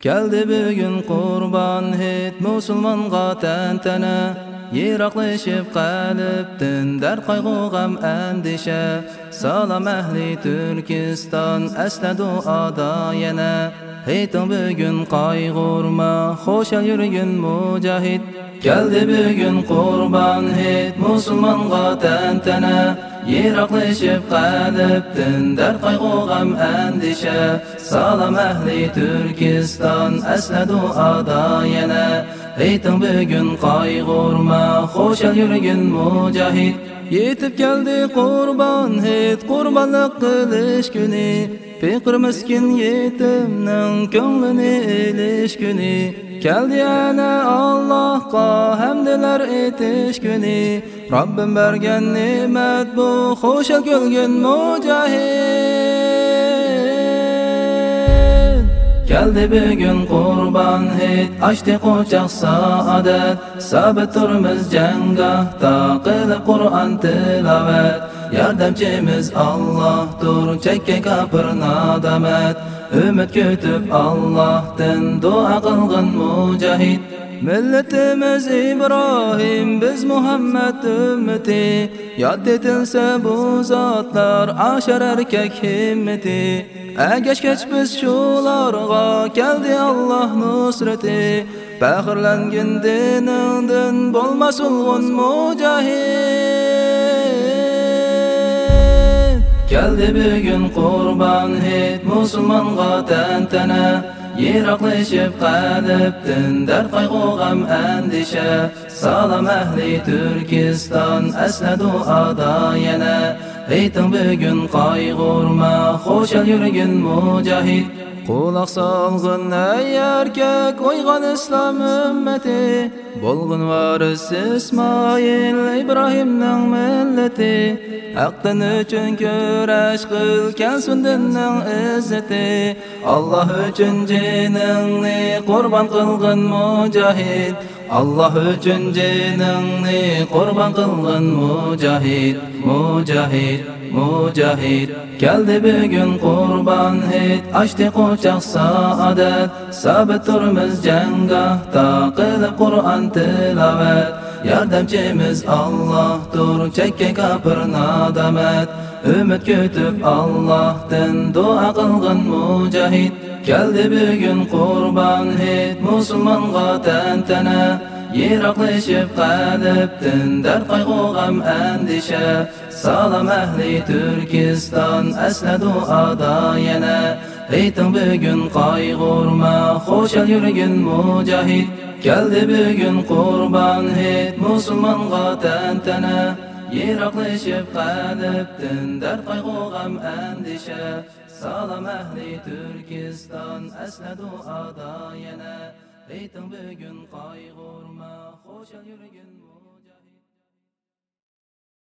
Keldi bugün qurban hit musulmonga tantana, yiroqlashib qalbdan dar qayg'u g'am andisha. Salom ahli Turkiston, asla duoda yana. Hiting bugün qayg'urma, xo'shal yurgin mujahid. Keldi bugün qurban hit musulmonga tantana, yiroqlashib qalbdan dar qayg'u g'am andisha. Salom ahli Turkiston, asla duoda yana. Hiting bugün qayg'urma, xo'shal yurgin mujahid. Yetib keldi qurban hit, qurbonlik qilish kuni. Fikr miskin yetimning ko'nglini elish kuni. Keldi ana Allohga hamdlar etish kuni. Rabbim bergan ne'mat bu, xo'shal ko'ngil mujahid. Keldi bugün qurban hit, açtı quchoq saadat. Sabit turmiz janggohda, qilib Qur'on tilovat. Yordamchimiz Allohdir, chekka kafir nadamat. Umid kutib Allohdan duo qilgin mujahid. Millatimiz İbrahim, biz Muhammad ümmeti. Yod etilsa bu zotlar, ashar erkak himmeti. Agashgach biz shularga keldi Allah nusrati. Faxrlangin diningdan bo'lmas ulg'un mujahid. Keldi bugün qurban hit musulmonga tantana, yiroqlashib qalbdan dar qayg'u g'am andisha. Salom ahli Turkiston, asla duoda yana. Hiting bugün qayg'urma, xo'shal yurgin mujahid. Quloq solg'in ey erkak, uyg'on islom ummati. Bo'lg'in varis Ismoil Ibrohimning millati. Haqdan uchun kurash qil, kelsin dinning izzati. Allah uchun jiningni qurban qilgin mujahid. Allah uchun jiningni qurban qilgin mujahid. Mujahid, mujahid. Keldi bugün qurban hit, açtı quchoq saadat. Sabit turmiz janggohda, qilib Qur'on tilovat. Yordamchimiz Allohdir, chekka kafir nadamat. Umid kutib Allohdan duo qilgin mujahid. Keldi bugün qurban hit musulmonga tantana, yiroqlashib qalbdan dar qayg'u g'am andisha. Salom ahli Turkiston, asla duoda yana. Hiting bugün qayg'urma, xo'shal yurgin mujahid. Keldi bugün qurban hit musulmonga tantana, yiroqlashib qalbdan dar qayg'u g'am andisha. Salom ahli Turkiston, asla duoda yana. Hiting bugün qayg'urma, xo'shal yurgin